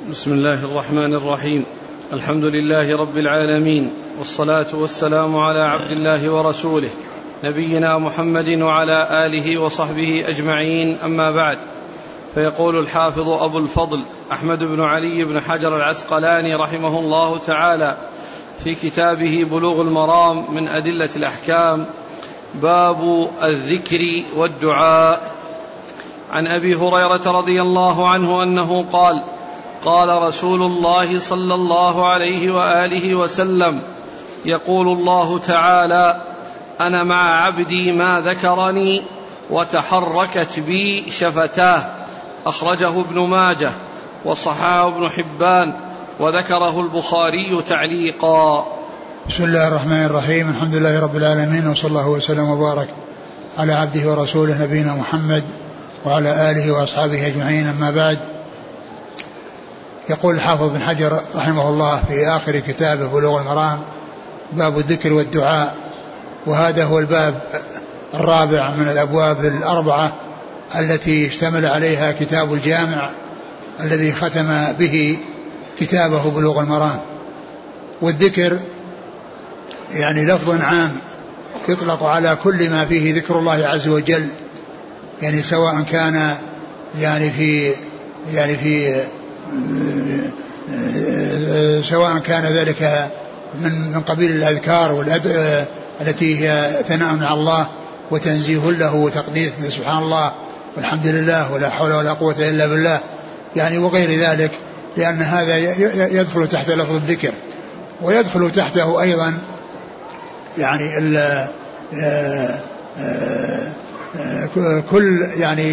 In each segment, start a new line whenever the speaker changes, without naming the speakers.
بسم الله الرحمن الرحيم. الحمد لله رب العالمين، والصلاة والسلام على عبد الله ورسوله نبينا محمد وعلى آله وصحبه أجمعين، أما بعد. فيقول الحافظ أبو الفضل أحمد بن علي بن حجر العسقلاني رحمه الله تعالى في كتابه بلوغ المرام من أدلة الأحكام: باب الذكر والدعاء. عن أبي هريرة رضي الله عنه أنه قال: قال رسول الله صلى الله عليه وآله وسلم: يقول الله تعالى: أنا مع عبدي ما ذكرني وتحركت بي شفتاه. أخرجه ابن ماجه وصححه ابن حبان وذكره البخاري تعليقا.
بسم الله الرحمن الرحيم. الحمد لله رب العالمين، وصلى الله وسلم وبارك على عبده ورسوله نبينا محمد وعلى آله وأصحابه أجمعين، أما بعد. يقول الحافظ بن حجر رحمه الله في آخر كتابه بلوغ المرام: باب الذكر والدعاء. وهذا هو الباب الرابع من الأبواب الأربعة التي اشتمل عليها كتاب الجامع الذي ختم به كتابه بلوغ المرام. والذكر يعني لفظ عام يطلق على كل ما فيه ذكر الله عز وجل، يعني سواء كان سواء كان ذلك من قبيل الأذكار التي هي ثناء على الله وتنزيه له وتقديس سبحان الله والحمد لله ولا حول ولا قوة إلا بالله، يعني وغير ذلك، لأن هذا يدخل تحت لفظ الذكر. ويدخل تحته أيضا يعني كل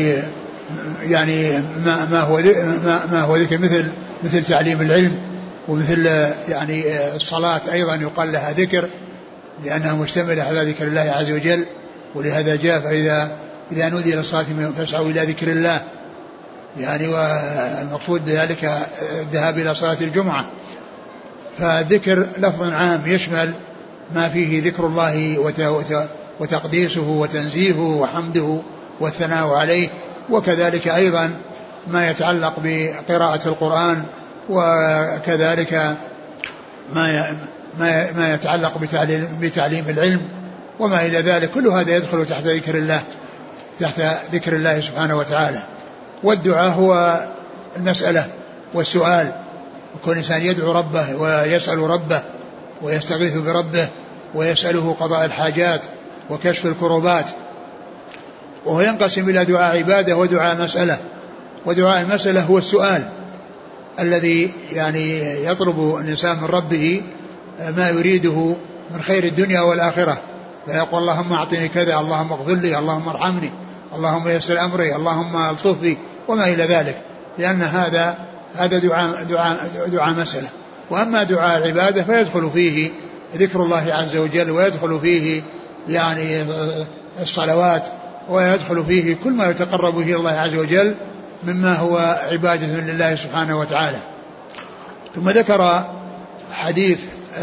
ما هو ذكر، مثل تعليم العلم، ومثل يعني الصلاة أيضا يقال لها ذكر لأنها مشتملة على ذكر الله عز وجل. ولهذا جاء: فإذا نودي للصلاة فاسعوا إلى ذكر الله، يعني والمقصود بذلك الذهاب إلى صلاة الجمعة. فالذكر لفظ عام يشمل ما فيه ذكر الله وتقديسه وتنزيهه وحمده والثناء عليه، وكذلك أيضا ما يتعلق بقراءة القرآن، وكذلك ما يتعلق بتعليم العلم وما إلى ذلك. كل هذا يدخل تحت ذكر الله سبحانه وتعالى. والدعاء هو المسألة والسؤال، وكل إنسان يدعو ربه ويسأل ربه ويستغيث بربه ويسأله قضاء الحاجات وكشف الكربات. وهو ينقسم إلى دعاء عبادة ودعاء مسألة. ودعاء المسألة هو السؤال الذي يعني يطلب الإنسان من ربه ما يريده من خير الدنيا والآخرة، فيقول: اللهم أعطني كذا، اللهم اغفر لي، اللهم ارحمني، اللهم يسر أمري، اللهم الطف بي، وما إلى ذلك، لأن هذا دعاء مسألة. وأما دعاء العبادة فيدخل فيه ذكر الله عز وجل، ويدخل فيه يعني الصلوات، ويدخل فيه كل ما يتقرب به الله عز وجل مما هو عبادة لله سبحانه وتعالى. ثم ذكر حديث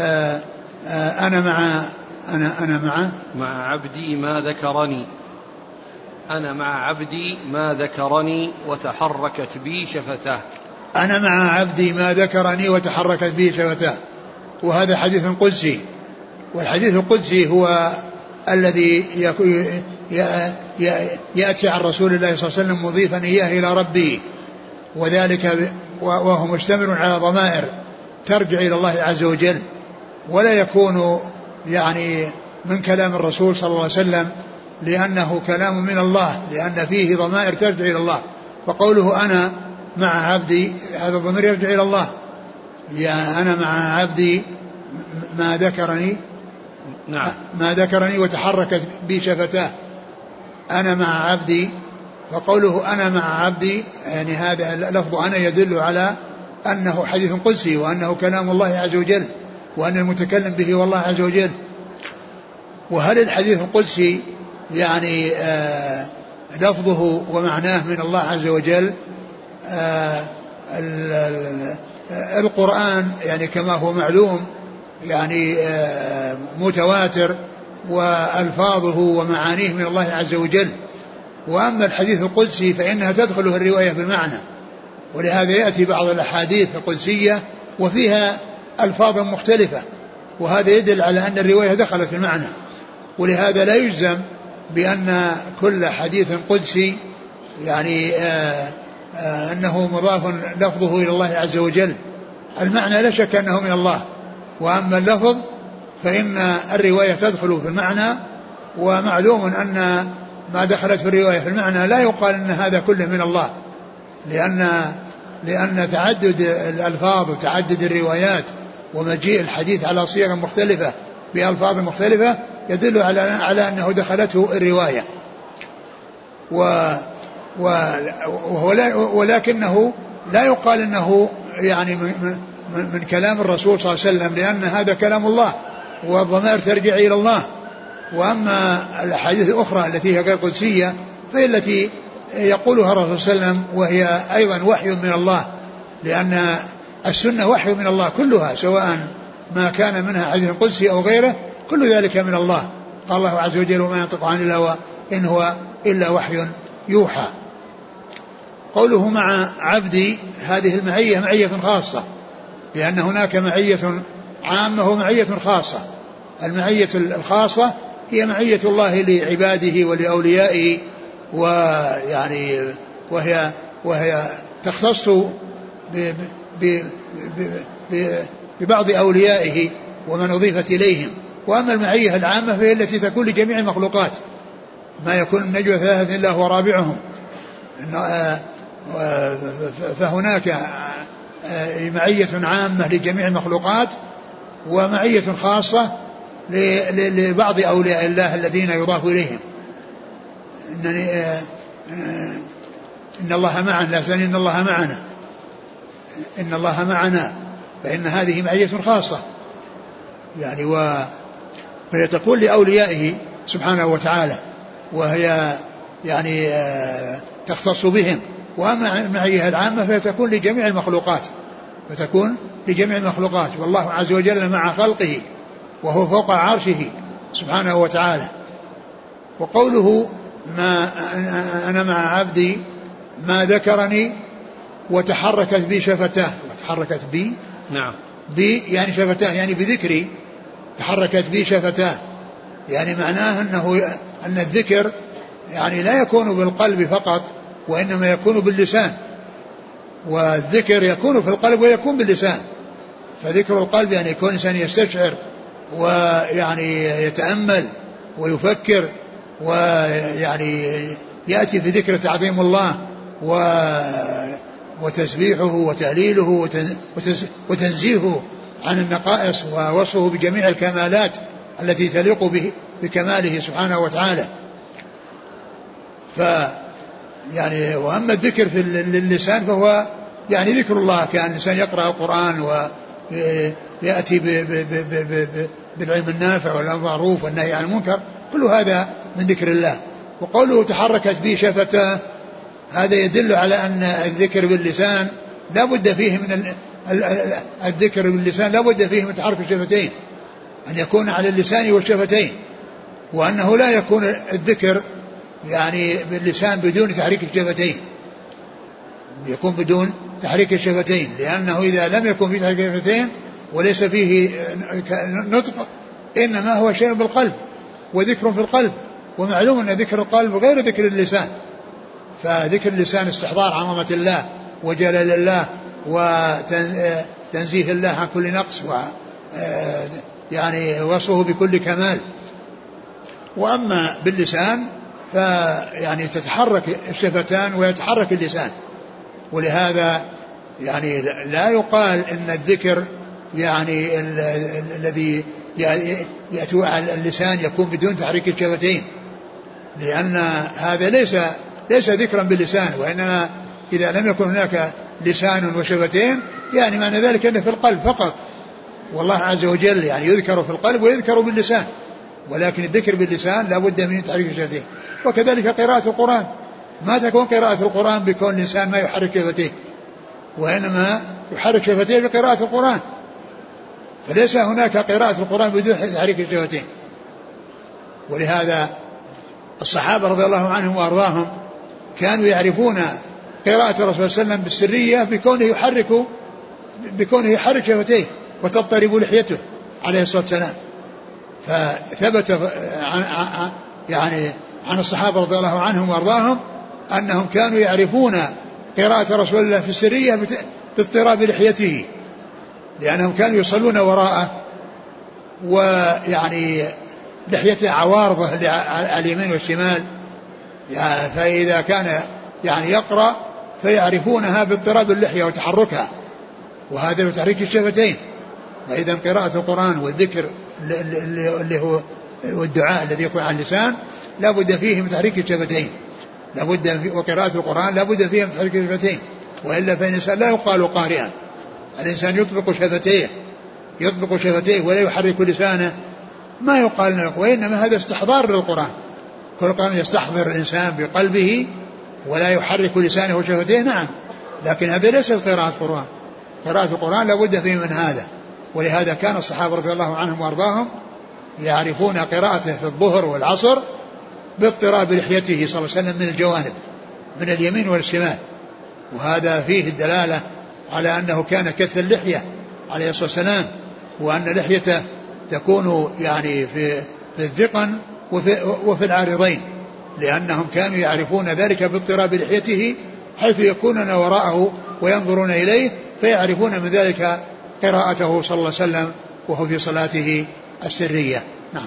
أنا
مع عبدي ما ذكرني، أنا مع عبدي ما ذكرني وتحركت بي شفتاه.
أنا مع عبدي ما ذكرني وتحركت بي شفتاه. وهذا حديث قدسي، والحديث القدسي هو الذي يأتي عن رسول الله صلى الله عليه وسلم مضيفا إياه إلى ربه، وذلك وهو مشتمل على ضمائر ترجع إلى الله عز وجل، ولا يكون يعني من كلام الرسول صلى الله عليه وسلم، لأنه كلام من الله، لأن فيه ضمائر ترجع إلى الله. فقوله أنا مع عبدي هذا الضمير يرجع إلى الله، يعني أنا مع عبدي ما ذكرني،
نعم،
ما ذكرني وتحركت بي شفتاه. أنا مع عبدي، فقوله أنا مع عبدي يعني هذا لفظ أنا يدل على أنه حديث قدسي، وأنه كلام الله عز وجل، وأن المتكلم به هو الله عز وجل. وهل الحديث القدسي يعني لفظه ومعناه من الله عز وجل؟ القرآن يعني كما هو معلوم يعني متواتر، وألفاظه ومعانيه من الله عز وجل. وأما الحديث القدسي فإنها تدخله الرواية بالمعنى، ولهذا يأتي بعض الأحاديث القدسية وفيها ألفاظ مختلفة، وهذا يدل على أن الرواية دخلت في المعنى. ولهذا لا يجزم بأن كل حديث قدسي يعني أنه مضاف لفظه إلى الله عز وجل. المعنى لا شك أنه من الله، وأما اللفظ فإن الرواية تدخل في المعنى، ومعلوم أن ما دخلت في الرواية في المعنى لا يقال أن هذا كله من الله، لأن تعدد الألفاظ وتعدد الروايات ومجيء الحديث على صيغ مختلفة بألفاظ مختلفة يدل على أنه دخلته الرواية. ولكنه لا يقال أنه يعني من كلام الرسول صلى الله عليه وسلم، لأن هذا كلام الله والضمائر ترجع إلى الله. وأما الأحاديث الأخرى التي هي غير قدسية فهي التي يقولها الرسول صلى الله عليه وسلم، وهي أيضا وحي من الله، لأن السنة وحي من الله كلها، سواء ما كان منها حديث قدسي أو غيره، كل ذلك من الله. قال الله عز وجل: وما ينطق عن الهوى إن هو إلا وحي يوحى. قوله مع عبدي، هذه المعية معية خاصة، لأن هناك معية عامة ومعية خاصة. المعية الخاصة هي معية الله لعباده ولأوليائه، ويعني وهي تختص ببعض أوليائه ومن أضيفت إليهم. وأما المعية العامة فهي التي تكون لجميع المخلوقات، ما يكون النجوى ثلاثة إلا هو رابعهم. فهناك معية عامة لجميع المخلوقات، ومعية خاصة لبعض أولياء الله الذين يضاف إليهم. إن الله معنا، لا تنسوا إن الله معنا، إن الله معنا، فإن هذه معية خاصة يعني. فهي تكون لأوليائه سبحانه وتعالى، وهي يعني تختص بهم. وأما المعية العامة فهي تكون لجميع المخلوقات، والله عز وجل مع خلقه وهو فوق عرشه سبحانه وتعالى. وقوله ما أنا مع عبدي ما ذكرني وتحركت بي شفتاه، وتحركت بي
نعم
بي يعني شفتاه يعني بذكري، تحركت بي شفتاه يعني معناه أن الذكر يعني لا يكون بالقلب فقط، وإنما يكون باللسان، والذكر يكون في القلب ويكون باللسان. فذكر القلب يعني يكون إنسان يستشعر ويعني يتأمل ويفكر، ويعني يأتي في ذكر تعظيم الله وتسبيحه وتهليله وتنزيهه عن النقائص، ووصفه بجميع الكمالات التي تليق به بكماله سبحانه وتعالى. يعني وأما الذكر في اللسان فهو يعني ذكر الله، كان الإنسان يقرأ القرآن ويأتي بالعلم النافع والأمر بالمعروف والنهي عن المنكر، كل هذا من ذكر الله. وقوله تحركت به شفتاه، هذا يدل على أن الذكر باللسان لا بد فيه من الذكر باللسان لا بد فيه من تحرك الشفتين، أن يكون على اللسان والشفتين، وأنه لا يكون الذكر يعني باللسان بدون تحريك الشفتين، يكون بدون تحريك الشفتين، لأنه إذا لم يكن فيه تحريك الشفتين وليس فيه نطق إنما هو شيء بالقلب وذكر في القلب، ومعلوم أن ذكر القلب غير ذكر اللسان. فذكر اللسان استحضار عظمة الله وجلال الله وتنزيه الله عن كل نقص، يعني وصفه بكل كمال. وأما باللسان فيعني تتحرك الشفتان ويتحرك اللسان، ولهذا يعني لا يقال إن الذكر يعني الذي يأتي على اللسان يكون بدون تحريك الشفتين، لأن هذا ليس ذكرا باللسان، وإنما إذا لم يكن هناك لسان وشفتين يعني معنى ذلك أنه في القلب فقط، والله عز وجل يعني يذكر في القلب ويذكر باللسان، ولكن الذكر باللسان لا بد من تحريك الشفتين. وكذلك قراءة القرآن، ما تكون قراءة القرآن بكون الإنسان ما يحرك شفتيه، وإنما يحرك شفتيه بقراءة القرآن، فليس هناك قراءة القرآن بدون تحريك الشفتين. ولهذا الصحابة رضي الله عنهم وأرضاهم كانوا يعرفون قراءة الرسول صلى الله عليه وسلم بالسرية بكونه يحرك شفتيه وتضطرب لحيته عليه الصلاة والسلام. فثبت عن الصحابة رضي الله عنهم وارضاهم أنهم كانوا يعرفون قراءة رسول الله في السرية باضطراب لحيته، لأنهم كانوا يصلون وراءه، ويعني لحيته عوارضه على اليمين والشمال، فإذا كان يقرأ فيعرفونها باضطراب اللحية وتحركها، وهذا بتحريك الشفتين. وإذا قراءة القرآن والذكر اللي هو والدعاء الذي يكون على اللسان لا بد فيه من تحريك الشفتين، وقراءة القرآن لا بد فيها من تحريك الشفتين، وإلا فالإنسان لا يقال قارئا. الإنسان يطبق شفتيه ولا يحرك لسانه، ما يقال له، وإنما هذا استحضار للقرآن. كل القرآن يستحضر الإنسان بقلبه ولا يحرك لسانه وشفتيه، نعم، لكن هذا ليس قراءة القرآن. قراءة القرآن لا بد فيه من هذا. ولهذا كان الصحابة رضي الله عنهم وارضاهم يعرفون قراءته في الظهر والعصر باضطراب لحيته صلى الله عليه وسلم من الجوانب، من اليمين والشمال، وهذا فيه الدلالة على أنه كان كث اللحية عليه الصلاة والسلام، وأن لحيته تكون في الذقن وفي العارضين، لأنهم كانوا يعرفون ذلك باضطراب لحيته، حيث يكونون وراءه وينظرون إليه فيعرفون من ذلك قراءته صلى الله عليه وسلم وهو في صلاته السرية. نعم.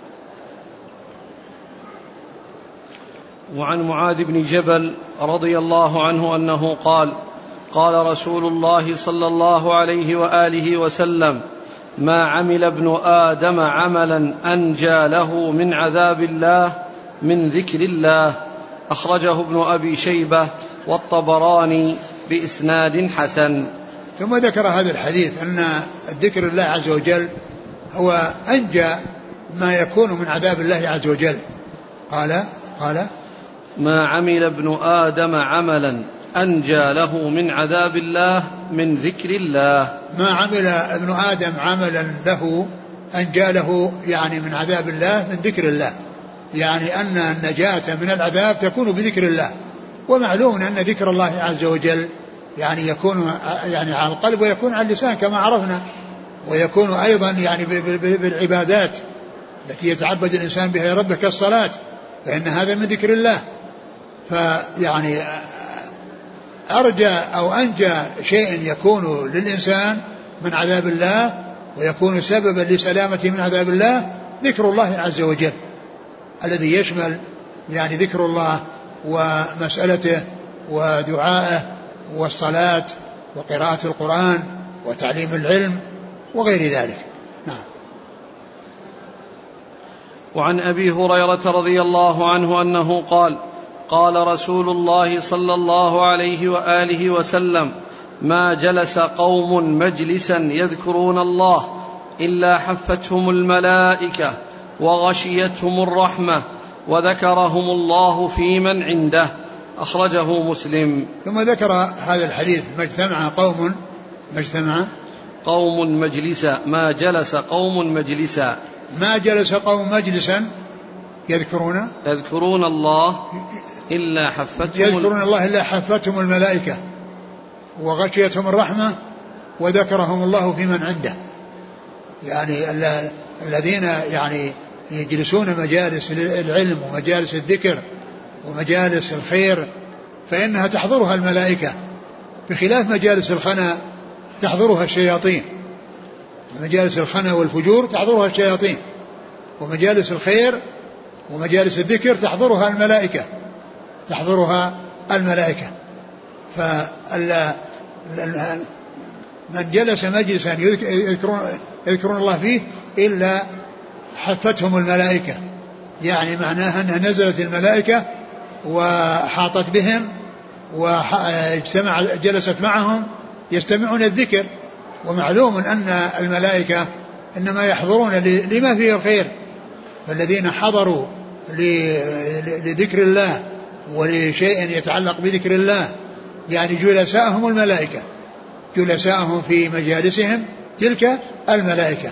وعن معاذ بن جبل رضي الله عنه أنه قال: قال رسول الله صلى الله عليه وآله وسلم: ما عمل ابن آدم عملا أنجى له من عذاب الله من ذكر الله. أخرجه ابن أبي شيبة والطبراني بإسناد حسن.
ثم ذكر هذا الحديث أن الذكر الله عز وجل هو أنجى ما يكون من عذاب الله عز وجل. قال
ما عمل ابن آدم عملا أنجى له من عذاب الله من ذكر الله.
ما عمل ابن آدم عملا له أنجى له من عذاب الله من ذكر الله، يعني أن النجاة من العذاب تكون بذكر الله. ومعلوم أن ذكر الله عز وجل يكون على القلب ويكون على اللسان كما عرفنا، ويكون أيضا بالعبادات التي يتعبد الإنسان بها ربه كالصلاة، فإن هذا من ذكر الله. أرجى أو أنجى شيء يكون للإنسان من عذاب الله ويكون سببا لسلامته من عذاب الله ذكر الله عز وجل، الذي يشمل ذكر الله ومسألته ودعائه والصلاة وقراءة القرآن وتعليم العلم وغير ذلك. نعم.
وعن أبي هريرة رضي الله عنه أنه قال: قال رسول الله صلى الله عليه وآله وسلم: ما جلس قوم مجلسا يذكرون الله إلا حفتهم الملائكة وغشيتهم الرحمة وذكرهم الله في من عنده. أخرجه مسلم.
ثم ذكر هذا الحديث: ما اجتمع قوم
مجلسا، ما جلس قوم مجلسا،
ما جلس قوم مجلسا يذكرون الله إلا حفتهم الملائكة وغشيتهم الرحمة وذكرهم الله في من عنده. الذين يجلسون مجالس العلم ومجالس الذكر ومجالس الخير فإنها تحضرها الملائكة، بخلاف مجالس الخنا تحضرها الشياطين. مجالس الخنا والفجور تحضرها الشياطين، ومجالس الخير ومجالس الذكر تحضرها الملائكة. من جلس مجلسا يذكرون الله فيه إلا حفتهم الملائكة، معناها أنها نزلت الملائكة وحاطت بهم جلست معهم يستمعون الذكر. ومعلوم أن الملائكة إنما يحضرون لما فيه الخير، فالذين حضروا لذكر الله ولشيء يتعلق بذكر الله جلساءهم الملائكة، جلساءهم في مجالسهم تلك الملائكة.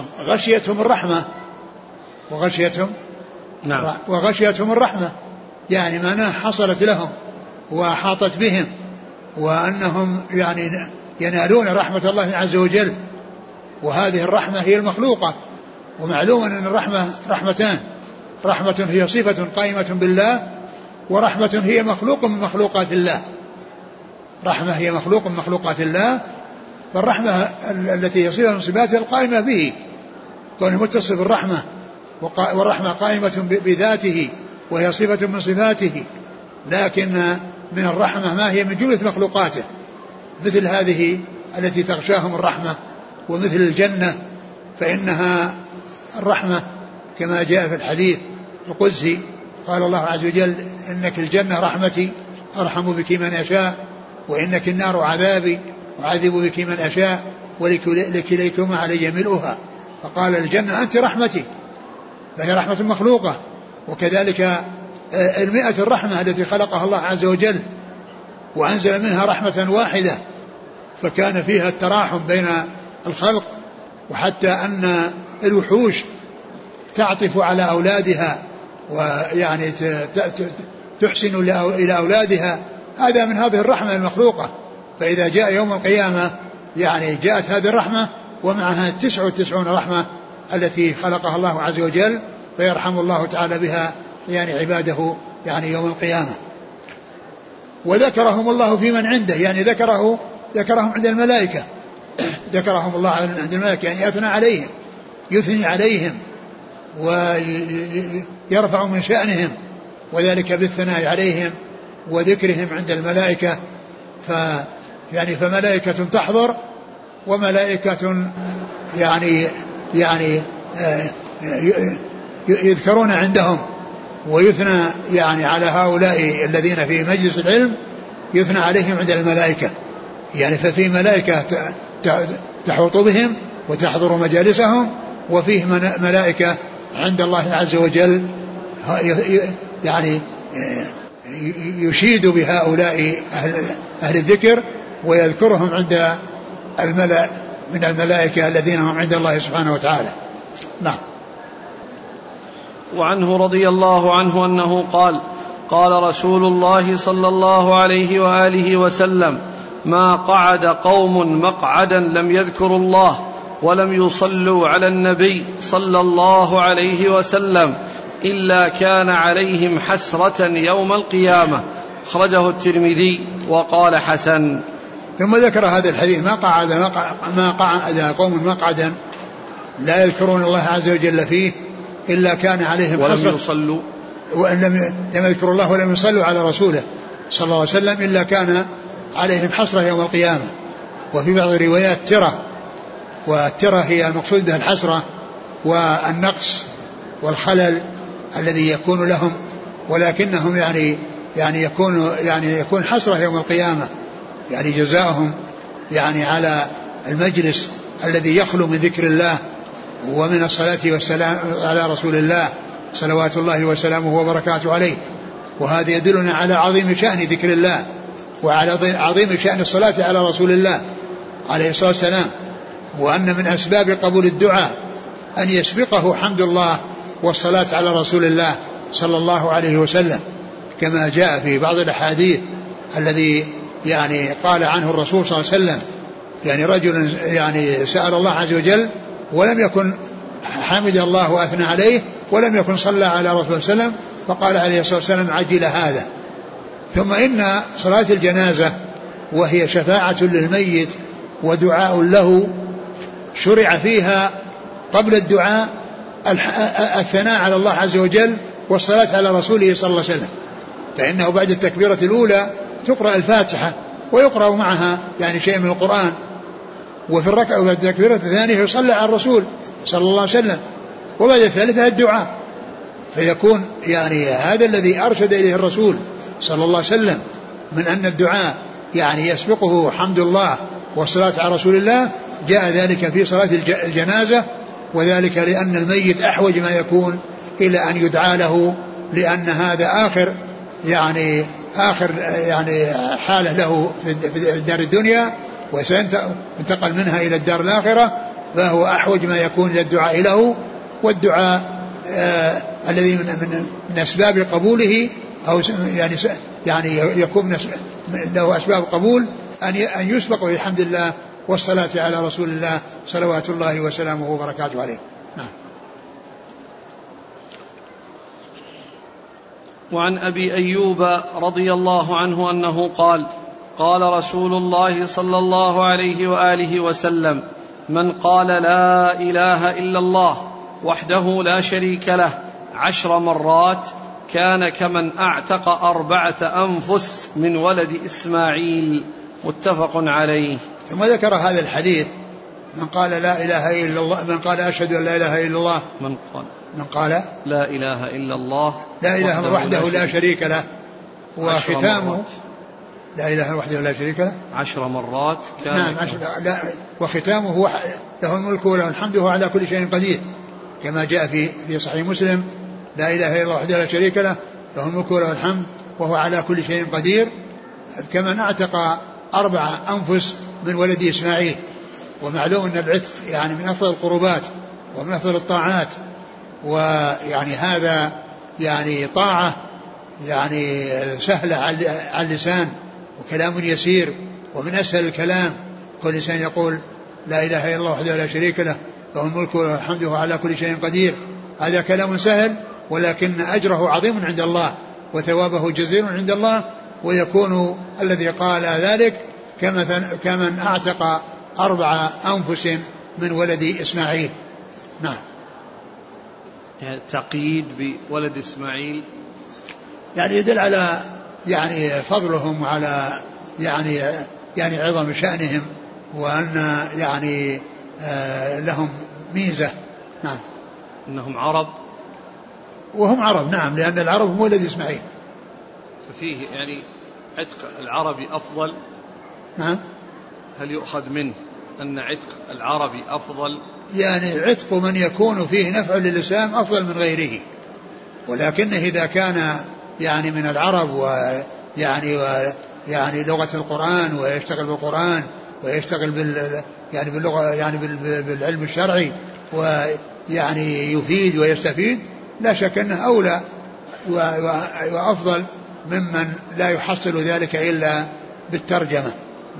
وغشيتهم الرحمة
نعم.
وغشيتهم الرحمة، يعني معناه حصلت لهم وحاطت بهم، وأنهم يعني ينالون رحمة الله عز وجل. وهذه الرحمة هي المخلوقة، ومعلوم أن الرحمة رحمتان، رحمة هي صفة قائمة بالله، ورحمة هي مخلوق من مخلوقات الله. رحمة هي مخلوق من مخلوقات الله، فالرحمة التي هي صفة من صفاته القائمة به، كونه متصف بالرحمة، والرحمة قائمة بذاته وهي صفة من صفاته، لكن من الرحمة ما هي من جملة مخلوقاته، مثل هذه التي تغشاهم الرحمة، ومثل الجنة فإنها الرحمة كما جاء في الحديث القدسي، قال الله عز وجل: إنك الجنة رحمتي أرحم بك من أشاء، وإنك النار عذابي أعذب بك من أشاء، ولكليكما علي ملؤها. فقال: الجنة أنت رحمتي، فهي رحمة مخلوقة. وكذلك 100 الرحمة التي خلقها الله عز وجل وأنزل منها رحمة واحدة، فكان فيها التراحم بين الخلق، وحتى أن الوحوش تعطف على أولادها ويعني تحسن إلى أولادها، هذا من هذه الرحمة المخلوقة. فإذا جاء يوم القيامة يعني جاءت هذه الرحمة ومعها 99 رحمة التي خلقها الله عز وجل، فيرحم الله تعالى بها يعني عباده يعني يوم القيامة. وذكرهم الله في من عنده، يعني ذكرهم عند الملائكة، ذكرهم الله عند الملائكة، يعني أثنى عليهم، يثني عليهم ويرفع من شأنهم، وذلك بالثناء عليهم وذكرهم عند الملائكة. يعني فملائكة تحضر وملائكة يعني يذكرون عندهم، ويثنى يعني على هؤلاء الذين في مجلس العلم يثنى عليهم عند الملائكة. يعني ففي ملائكة تحوط بهم وتحضر مجالسهم، وفيه ملائكة عند الله عز وجل يعني يشيد بهؤلاء أهل الذكر ويذكرهم عند الملأ من الملائكة الذين هم عند الله سبحانه وتعالى. نعم.
وعنه رضي الله عنه أنه قال: قال رسول الله صلى الله عليه وآله وسلم: ما قعد قوم مقعدا لم يذكروا الله ولم يصلوا على النبي صلى الله عليه وسلم إلا كان عليهم حسرة يوم القيامة. أخرجه الترمذي وقال حسن.
ثم ذكر هذا الحديث: ما قعد قوم مقعدا لا يذكرون الله عز وجل فيه إلا كان عليهم حسرة،
ولم يصلوا
لم يذكروا الله ولم يصلوا على رسوله صلى الله عليه وسلم إلا كان عليهم حسرة يوم القيامة. وفي بعض الروايات ترى، والترى هي المقصود بها الحسرة والنقص والخلل الذي يكون لهم، ولكنهم يعني يكون حسرة يوم القيامة، يعني جزاؤهم يعني على المجلس الذي يخلو من ذكر الله ومن الصلاة والسلام على رسول الله صلوات الله وسلامه وبركاته عليه. وهذا يدلنا على عظيم شأن ذكر الله وعلى عظيم شأن الصلاة على رسول الله عليه الصلاة والسلام، وأن من أسباب قبول الدعاء أن يسبقه حمد الله والصلاة على رسول الله صلى الله عليه وسلم، كما جاء في بعض الأحاديث الذي يعني قال عنه الرسول صلى الله عليه وسلم: يعني رجل يعني سأل الله عز وجل ولم يكن حمد الله وأثنى عليه ولم يكن صلى على رسول الله صلى الله عليه وسلم، فقال عليه الصلاة والسلام: عجل هذا. ثم إن صلاة الجنازة وهي شفاعة للميت ودعاء له شرع فيها قبل الدعاء الثناء على الله عز وجل والصلاة على رسوله صلى الله عليه وسلم، فإنه بعد التكبيرة الأولى تقرأ الفاتحة ويقرأ معها يعني شيء من القرآن، وفي الركعة وفي التكبيرة الثانية يصلى على الرسول صلى الله عليه وسلم، وبعد الثالثة الدعاء. فيكون يعني هذا الذي أرشد إليه الرسول صلى الله عليه وسلم من أن الدعاء يعني يسبقه حمد الله والصلاة على رسول الله، جاء ذلك في صلاة الجنازة، وذلك لأن الميت أحوج ما يكون إلى أن يدعى له، لأن هذا آخر حالة له في الدار الدنيا، وسينتقل منها إلى الدار الآخرة، فهو أحوج ما يكون إلى الدعاء له. والدعاء الذي من أسباب قبوله أو يعني يكون له أسباب قبول أن يسبق بالحمد لله والصلاة على رسول الله صلوات الله وسلامه وبركاته عليه. نعم.
وعن أبي أيوب رضي الله عنه أنه قال: قال رسول الله صلى الله عليه وآله وسلم: من قال لا إله إلا الله وحده لا شريك له 10 مرات كان كمن أعتق 4 أنفس من ولد إسماعيل. متفق عليه.
ثم ذكر هذا الحديث: من قال لا إله إلا الله، من قال أشهد أن لا إله إلا الله، من قال
لا إله إلا الله
لا إله وحده لا شريك له، وختامه لا إله وحده لا شريك له
10 مرات كان.
نعم، وختامه له الملك وله الحمد وهو على كل شيء قدير، كما جاء في صحيح مسلم: لا إله إلا الله وحده لا شريك له، له الملك وله الحمد وهو على كل شيء قدير، كمن أعتق 4 أنفس من ولد إسماعيل. ومعلوم أن العتق يعني من أفضل القربات ومن أفضل الطاعات، ويعني هذا يعني طاعة يعني سهلة على اللسان وكلام يسير ومن أسهل الكلام. كل إنسان يقول لا إله إلا الله وحده لا شريك له، له الملك وله الحمد وهو على كل شيء قدير. هذا كلام سهل، ولكن أجره عظيم عند الله وثوابه جزيل عند الله، ويكون الذي قال ذلك كمن أعتق 4 أنفس من ولد إسماعيل. نعم.
يعني تقييد بولد إسماعيل
يعني يدل على يعني فضلهم وعلى يعني عظم شأنهم، وأن يعني لهم ميزة. نعم.
إنهم عرب،
وهم عرب. نعم، لأن العرب هم ولد إسماعيل.
ففيه يعني عتق العربي أفضل.
نعم.
هل يؤخذ منه أن عتق العربي أفضل؟
يعني عتق من يكون فيه نفع للإسلام أفضل من غيره، ولكنه إذا كان يعني من العرب ويعني لغة القرآن ويشتغل بالقرآن ويشتغل يعني باللغة يعني بالعلم الشرعي ويعني يفيد ويستفيد، لا شك أنه أولى وأفضل ممن لا يحصل ذلك إلا بالترجمة.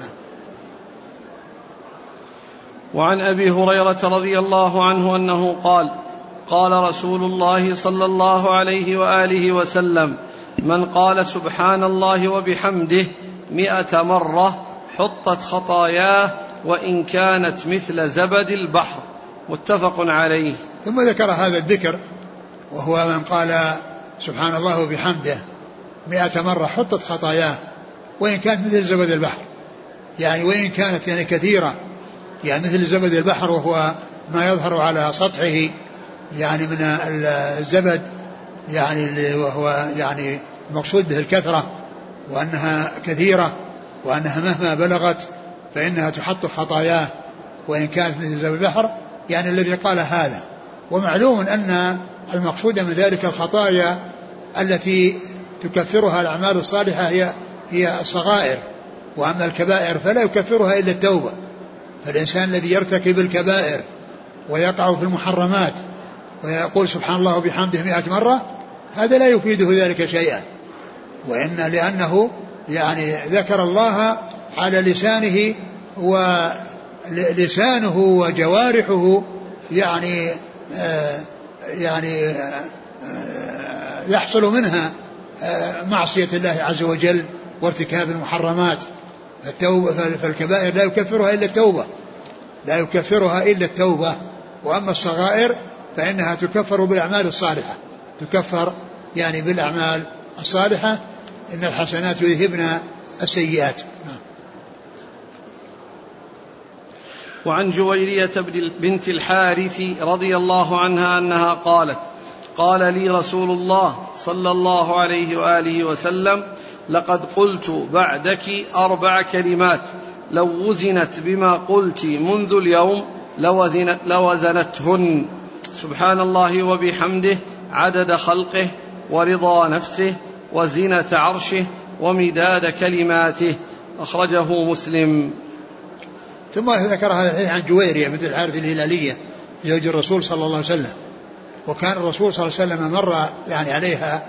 وعن أبي هريرة رضي الله عنه أنه قال: قال رسول الله صلى الله عليه وآله وسلم: من قال سبحان الله وبحمده 100 مرة حطت خطاياه وإن كانت مثل زبد البحر. متفق عليه.
ثم ذكر هذا الذكر، وهو من قال سبحان الله وبحمده 100 مرة حطت خطاياه وإن كانت مثل زبد البحر، يعني وإن كانت يعني كثيرة، يعني مثل زبد البحر وهو ما يظهر على سطحه يعني من الزبد، يعني وهو يعني مقصود به الكثرة، وأنها كثيرة، وأنها مهما بلغت فإنها تحط خطاياه وإن كانت مثل زبد البحر، يعني الذي قال هذا. ومعلوم أن المقصود من ذلك الخطايا التي تكفرها الأعمال الصالحة هي الصغائر، وأما الكبائر فلا يكفرها إلا التوبة. فالإنسان الذي يرتكب الكبائر ويقع في المحرمات ويقول سبحان الله وبحمده 100 مرة، هذا لا يفيده ذلك شيئا، لأنه يعني ذكر الله على لسانه، ولسانه وجوارحه يعني يحصل منها معصية الله عز وجل وارتكاب المحرمات. فالكبائر لا يكفرها إلا التوبة، وأما الصغائر فإنها تكفر بالأعمال الصالحة، تكفر يعني بالأعمال الصالحة، إن الحسنات يذهبن السيئات.
وعن جويرية بنت الحارث رضي الله عنها أنها قالت: قال لي رسول الله صلى الله عليه وآله وسلم: لقد قلت بعدك 4 كلمات لو وزنت بما قلت منذ اليوم لوزنتهن: سبحان الله وبحمده عدد خلقه ورضا نفسه وزنة عرشه ومداد كلماته. أخرجه مسلم.
ثم ذكر هذا الحديث عن جويرية بنت الحارث الهلالية زوج الرسول صلى الله عليه وسلم، وكان الرسول صلى الله عليه وسلم مر يعني عليها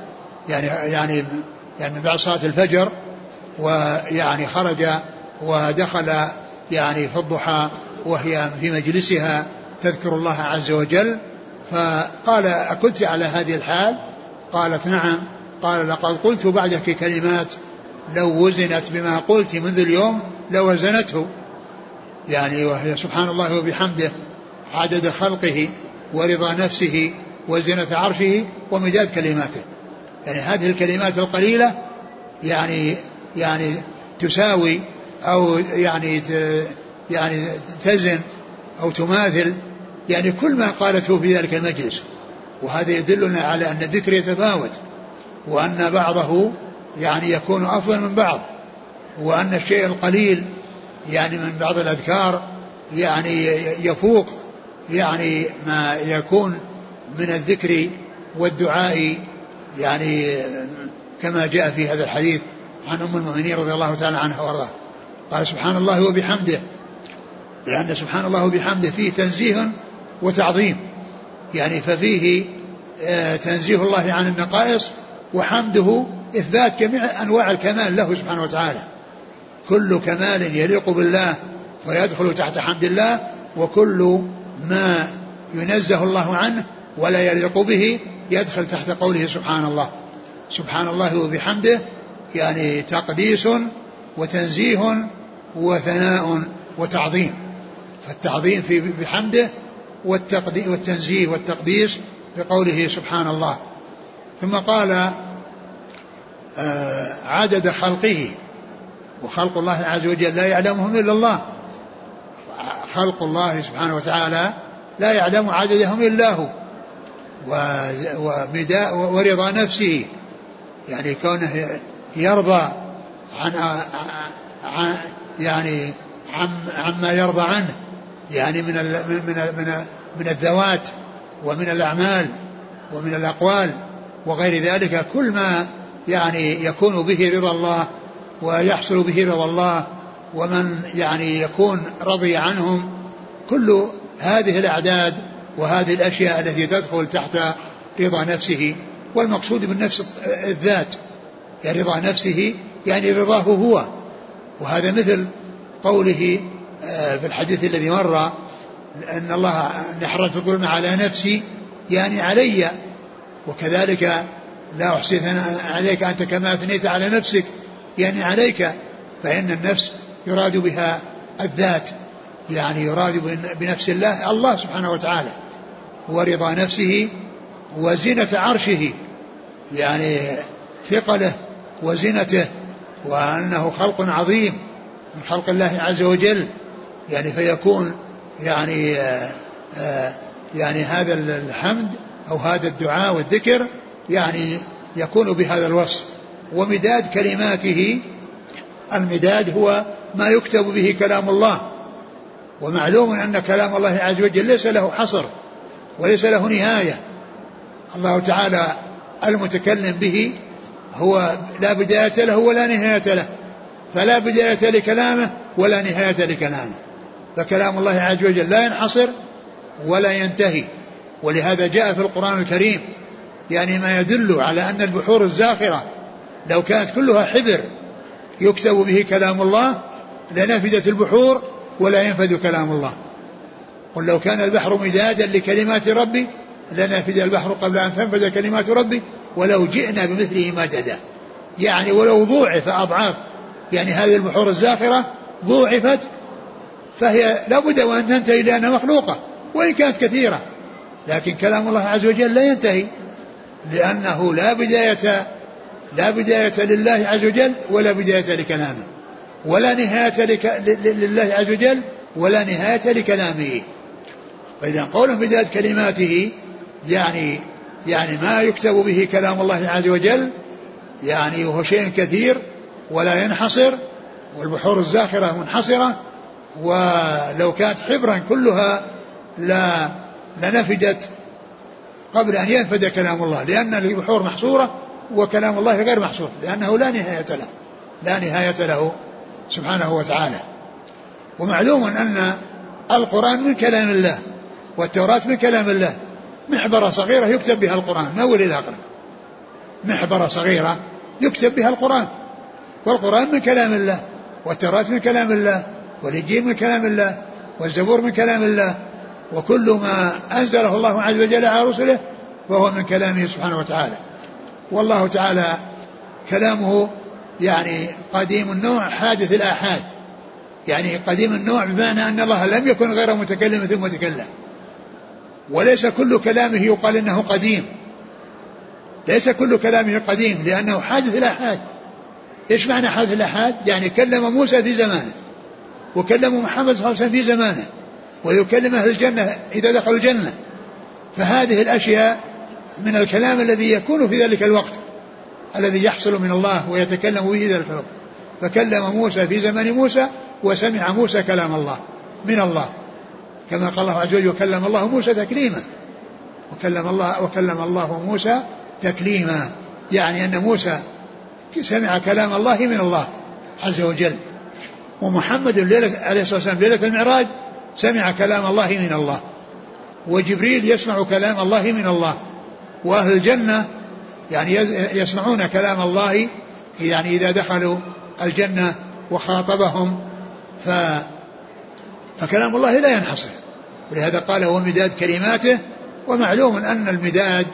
يعني من بعد صلاة الفجر، ويعني خرج ودخل يعني في الضحى وهي في مجلسها تذكر الله عز وجل، فقال: أكنت على هذه الحال؟ قالت: نعم. قال: لقد قلت بعدك كلمات لو وزنت بما قلت منذ اليوم لوزنته، يعني وهي سبحان الله وبحمده عدد خلقه ورضا نفسه وزنة عرشه ومداد كلماته. يعني هذه الكلمات القليلة يعني تساوي أو يعني تزن أو تماثل يعني كل ما قالته في ذلك المجلس. وهذا يدلنا على أن الذكر يتفاوت، وأن بعضه يعني يكون أفضل من بعض، وأن الشيء القليل يعني من بعض الأذكار يعني يفوق يعني ما يكون من الذكر والدعاء، يعني كما جاء في هذا الحديث عن أم المؤمنين رضي الله تعالى عنها وارضاها قال: سبحان الله وبحمده، لأن سبحان الله وبحمده فيه تنزيه وتعظيم، يعني ففيه تنزيه الله عن النقائص، وحمده إثبات جميع أنواع الكمال له سبحانه وتعالى. كل كمال يليق بالله ويدخل تحت حمد الله، وكل ما ينزه الله عنه ولا يليق به يدخل تحت قوله سبحان الله. سبحان الله وبحمده يعني تقديس وتنزيه وثناء وتعظيم، فالتعظيم في بحمده والتنزيه والتقديس بقوله سبحان الله. ثم قال: عدد خلقه، وخلق الله عز وجل لا يعلمهم إلا الله، خلق الله سبحانه وتعالى لا يعلم عددهم إلا هو، ورضا نفسه يعني كونه يرضى عن عما يرضى عنه، يعني من الذوات ومن الأعمال ومن الأقوال وغير ذلك، كل ما يعني يكون به رضا الله ويحصل به رضا الله، ومن يعني يكون رضي عنهم، كل هذه الأعداد وهذه الأشياء التي تدخل تحت رضا نفسه. والمقصود بالنفس الذات، يعني رضا نفسه يعني رضاه هو، وهذا مثل قوله في الحديث الذي مر: أن الله حرمت الظلم على نفسي، يعني علي، وكذلك لا أحصي ثناء عليك أنت كما أثنيت على نفسك، يعني عليك. فإن النفس يراد بها الذات، يعني يراد بنفس الله سبحانه وتعالى، ورضا نفسه وزنة عرشه، يعني ثقله وزنته، وأنه خلق عظيم من خلق الله عز وجل، يعني فيكون يعني هذا الحمد أو هذا الدعاء والذكر يعني يكون بهذا الوصف. ومداد كلماته، المداد هو ما يكتب به كلام الله، ومعلوم أن كلام الله عز وجل ليس له حصر وليس له نهاية. الله تعالى المتكلم به هو لا بداية له ولا نهاية له، فلا بداية لكلامه ولا نهاية لكلامه، فكلام الله عز وجل لا ينحصر ولا ينتهي. ولهذا جاء في القرآن الكريم يعني ما يدل على أن البحور الزاخرة لو كانت كلها حبر يكتب به كلام الله لنفدت البحور ولا ينفد كلام الله. قل لو كان البحر مدادا لكلمات ربي لنفد البحر قبل أن تنفد كلمات ربي ولو جئنا بمثله مددا، يعني ولو ضوعف أضعاف، يعني هذه البحور الزاخرة ضوعفت فهي لابد وأن تنتهي لأنها مخلوقة وإن كانت كثيرة، لكن كلام الله عز وجل لا ينتهي، لأنه لا بداية لله عز وجل ولا بداية لكلامه، ولا نهاية لله عز وجل ولا نهاية لكلامه. فإذا قوله بداية كلماته يعني ما يكتب به كلام الله عز وجل، يعني وهو شيء كثير ولا ينحصر، والبحور الزاخرة منحصرة، ولو كانت حبرا كلها لنفدت قبل أن ينفد كلام الله، لأن البحور محصورة وكلام الله غير محصور، لأنه لا نهاية له سبحانه وتعالى. ومعلوم أن القرآن من كلام الله والتوراة من كلام الله، محبرة صغيرة يكتب بها القرآن من أول إلى آخره، محبرة صغيرة يكتب بها القرآن، والقرآن من كلام الله، والتوراة من كلام الله، والإنجيل من كلام الله، والزبور من كلام الله، وكل ما أنزله الله عز وجل على رسله فهو من كلامه سبحانه وتعالى. والله تعالى كلامه يعني قديم النوع حادث الآحاد، يعني قديم النوع بمعنى أن الله لم يكن غير متكلم ثم تكلم، وليس كل كلامه يقال إنه قديم، ليس كل كلامه قديم لأنه حادث الآحاد. إيش معنى حادث الآحاد؟ يعني كلم موسى في زمانه، وكلم محمد صلى الله عليه وسلم في زمانه، ويكلم أهل الجنة إذا دخلوا الجنة. فهذه الأشياء من الكلام الذي يكون في ذلك الوقت الذي يحصل من الله ويتكلم به ذلك الوقت. فكلم موسى في زمن موسى، وسمع موسى كلام الله من الله، كما قال الله عز وجل وكلم الله موسى تكليما، وكلم الله موسى تكليما، يعني أن موسى سمع كلام الله من الله عز وجل. ومحمد عليه الصلاة والسلام ليلة المعراج سمع كلام الله من الله، وجبريل يسمع كلام الله من الله، وأهل الجنة يعني يسمعون كلام الله يعني إذا دخلوا الجنة وخاطبهم. فكلام الله لا ينحصر، ولهذا قال هو مداد كلماته. ومعلوم أن المداد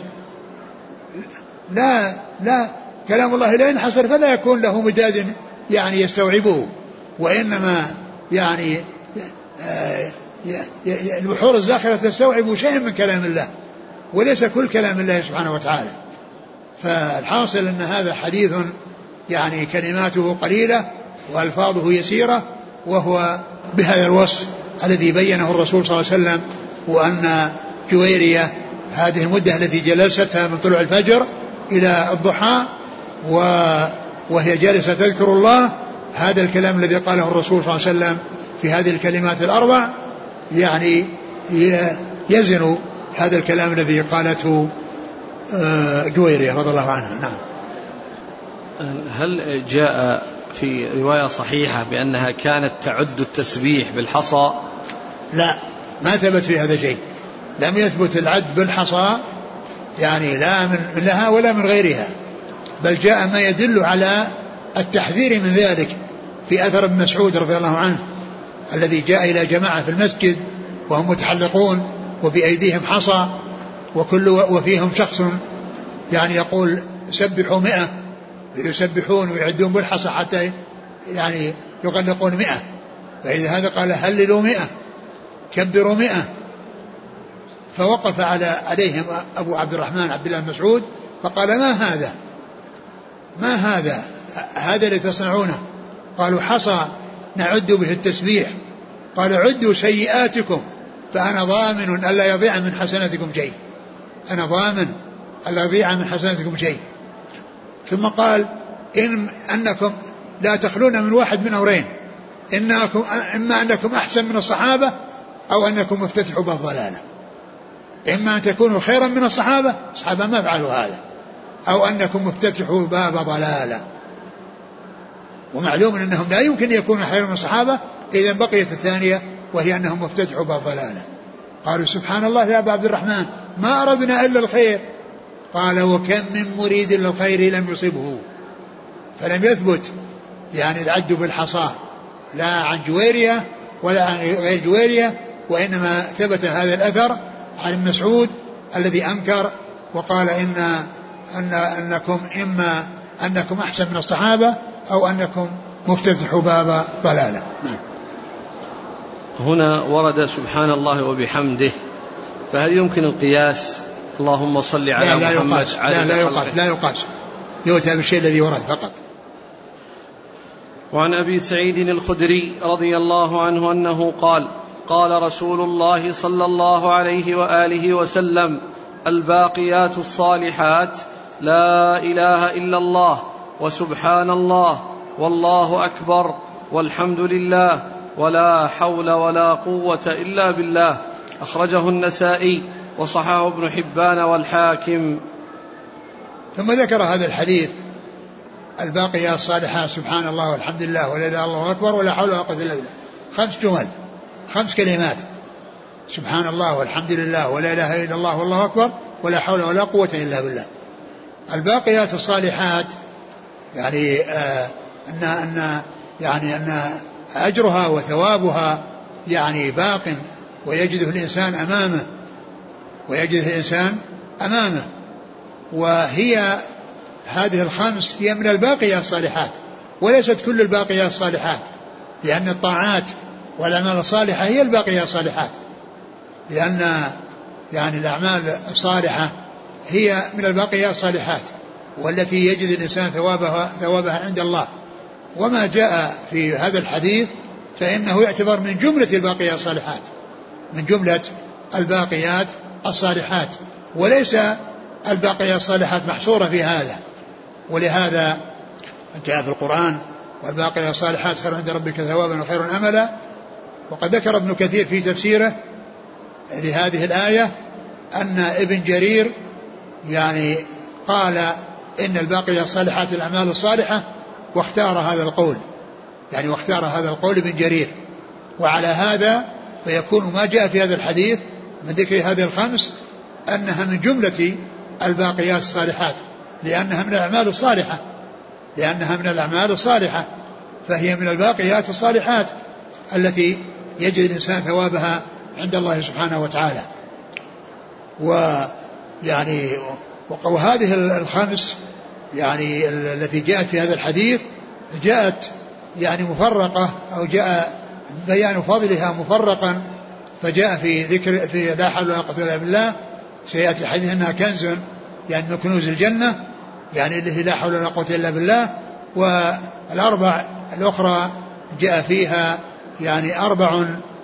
لا كلام الله لا ينحصر، فلا يكون له مداد يعني يستوعبه، وإنما يعني البحور الزاخرة تستوعب شيئا من كلام الله، وليس كل كلام الله سبحانه وتعالى. فالحاصل أن هذا حديث يعني كلماته قليلة وألفاظه يسيرة، وهو بهذا الوصف الذي بينه الرسول صلى الله عليه وسلم. وأن جويرية هذه المدة التي جلستها من طلوع الفجر إلى الضحى وهي جالسة تذكر الله، هذا الكلام الذي قاله الرسول صلى الله عليه وسلم في هذه الكلمات الأربع يعني يزن هذا الكلام الذي قالته جويرية رضي الله عنها. نعم.
هل جاء في رواية صحيحة بأنها كانت تعد التسبيح بالحصى؟
لا، ما ثبت في هذا شيء، لم يثبت العد بالحصى يعني لا من لها ولا من غيرها، بل جاء ما يدل على التحذير من ذلك في أثر ابن مسعود رضي الله عنه الذي جاء إلى جماعة في المسجد وهم متحلقون وبأيديهم حصى، وفيهم شخص يعني يقول سبحوا 100، يسبحون ويعدون بالحصى حتى يعني يغلقون 100، فإذا هذا قال هللوا 100 كبروا 100. فوقف عليهم أبو عبد الرحمن عبد الله مسعود فقال ما هذا اللي تصنعونه؟ قالوا حصى نعد به التسبيح. قال عدوا سيئاتكم فأنا ضامن ألا يضيع من حسناتكم شيء، أنا ضامن ألا يضيع من حسناتكم شيء. ثم قال أنكم لا تخلون من واحد من أمرين، إما أنكم أحسن من الصحابة أو أنكم مفتتحوا باب ضلالة، إما أن تكونوا خيرا من الصحابة ما فعلوا هذا، أو أنكم مفتتحوا باب ضلالة. ومعلوم أنهم لا يمكن يكونوا خيرا من الصحابة، إذا بقيت الثانية وهي أنهم مفتتحوا باب ضلالة. قالوا سبحان الله يا أبا عبد الرحمن ما أردنا إلا الخير. قال وكم من مريد للخير لم يصبه. فلم يثبت يعني العد بالحصى لا عن جويرية ولا عن غير جويرية، وإنما ثبت هذا الأثر عن ابن مسعود الذي أنكر وقال أنكم إما أنكم أحسن من الصحابة أو أنكم مفتتحوا باب ضلالة.
هنا ورد سبحان الله وبحمده، فهل يمكن القياس اللهم صل على محمد؟
لا يقاس، يؤتى بالشيء الذي ورد فقط.
وعن أبي سعيد الخدري رضي الله عنه أنه قال قال رسول الله صلى الله عليه وآله وسلم الباقيات الصالحات لا إله إلا الله وسبحان الله والله أكبر والحمد لله ولا حول ولا قوة إلا بالله. أخرجه النسائي وصححه ابن حبان والحاكم.
ثم ذكر هذا الحديث الباقيات الصالحات سبحان الله والحمد لله ولا إله إلا الله أكبر ولا حول ولا قوة إلا بالله، 5 جمل 5 كلمات، سبحان الله والحمد لله ولا إله إلا الله والله أكبر ولا حول ولا قوة إلا بالله. الباقيات الصالحات يعني أن أجرها وثوابها يعني باق ويجده الإنسان أمامه وهي هذه الخمس هي من الباقيات الصالحات وليست كل الباقيات الصالحات، لأن الطاعات والأعمال الصالحة هي الباقيات الصالحات، لأن يعني الأعمال الصالحة هي من الباقيات الصالحات والتي يجد الإنسان ثوابها عند الله. وما جاء في هذا الحديث فإنه يعتبر من جملة الباقيات الصالحات، من جملة الباقيات الصالحات، وليس الباقيات الصالحات محصورة في هذا. ولهذا جاء في القرآن والباقيات الصالحات خير عند ربك ثوابا وخير أملا. وقد ذكر ابن كثير في تفسيره لهذه الآية أن ابن جرير يعني قال إن الباقيات الصالحات الأعمال الصالحة، واختار هذا القول ابن جرير. وعلى هذا فيكون ما جاء في هذا الحديث من ذكر هذه الخمس أنها من جملة الباقيات الصالحات، لأنها من الأعمال الصالحة، فهي من الباقيات الصالحات التي يجد الإنسان ثوابها عند الله سبحانه وتعالى. ويعني وهذه الخمس يعني التي جاءت في هذا الحديث جاءت يعني مفرقة، أو جاء بيان فضلها مفرقا، فجاء في ذكر في لا حول ولا قوة إلا بالله، سيأتي الحديث أنها كنز يعني من كنوز الجنة، يعني التي لا حول ولا قوة إلا بالله. والأربع الأخرى جاء فيها يعني أربع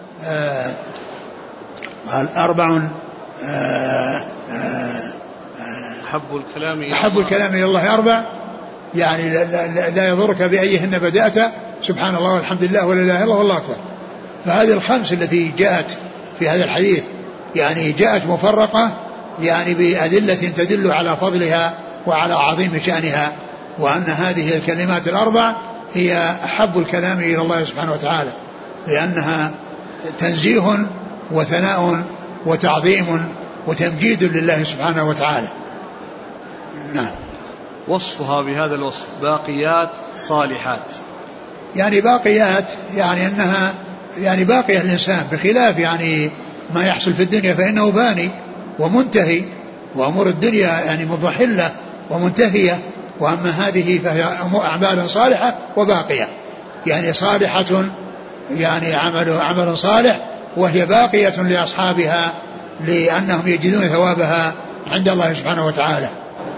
أحب الكلام إلى الله أربع، يعني لا يضرك بأيهن بدأت، سبحان الله والحمد لله ولا إله إلا الله والله أكبر. فهذه الخمس التي جاءت في هذا الحديث يعني جاءت مفرقة يعني بأدلة تدل على فضلها وعلى عظيم شأنها، وأن هذه الكلمات الأربع هي أحب الكلام إلى الله سبحانه وتعالى، لأنها تنزيه وثناء وتعظيم وتمجيد لله سبحانه وتعالى. نعم.
وصفها بهذا الوصف باقيات صالحات،
يعني باقيات يعني أنها يعني باقية الإنسان، بخلاف يعني ما يحصل في الدنيا فإنه باني ومنتهي، وأمور الدنيا يعني مضحلة ومنتهية، وأما هذه فهي أعمال صالحة وباقية، يعني صالحة يعني عمل صالح، وهي باقية لأصحابها لأنهم يجدون ثوابها عند الله سبحانه وتعالى.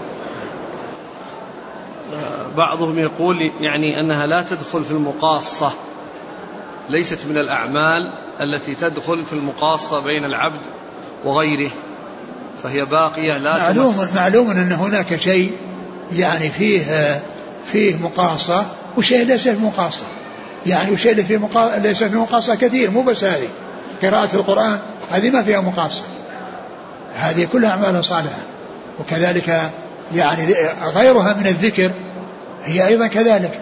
بعضهم يقول يعني أنها لا تدخل في المقاصة، ليست من الأعمال التي تدخل في المقاصة بين العبد وغيره، فهي باقية لا
معلوم أن هناك شيء يعني فيه مقاصة وشيء ليس فيه مقاصة، يعني وشيء ليس فيه مقاصة كثير، مو بس هذه قراءة القرآن هذه ما فيها مقاصة، هذه كلها أعمال صالحة. وكذلك يعني غيرها من الذكر هي أيضا كذلك.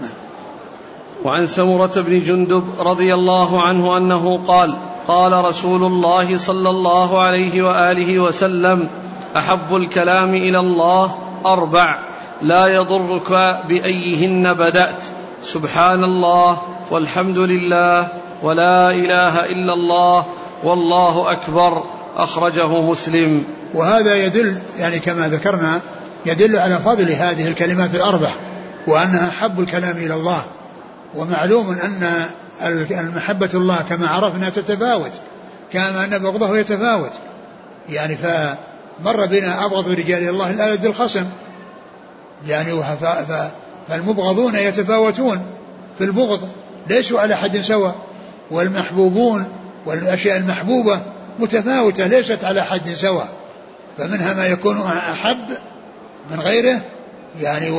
وعن سمرة بن جندب رضي الله عنه أنه قال: قال رسول الله صلى الله عليه وآله وسلم: أحب الكلام إلى الله أربع لا يضرك بأيهن بدأت، سبحان الله والحمد لله ولا إله إلا الله والله أكبر، أخرجه مسلم.
وهذا يدل يعني كما ذكرنا يدل على فضل هذه الكلمات الأربع، وأنها أحب الكلام إلى الله. ومعلوم أن المحبة الله كما عرفنا تتفاوت، كما أن بغضه يتفاوت، يعني فمر بنا أبغض رجال الله الألد الخصم، يعني فالمبغضون يتفاوتون في البغض، ليسوا على حد سواء، والمحبوبون والأشياء المحبوبة متفاوتة ليست على حد سواء، فمنها ما يكون أحب من غيره يعني،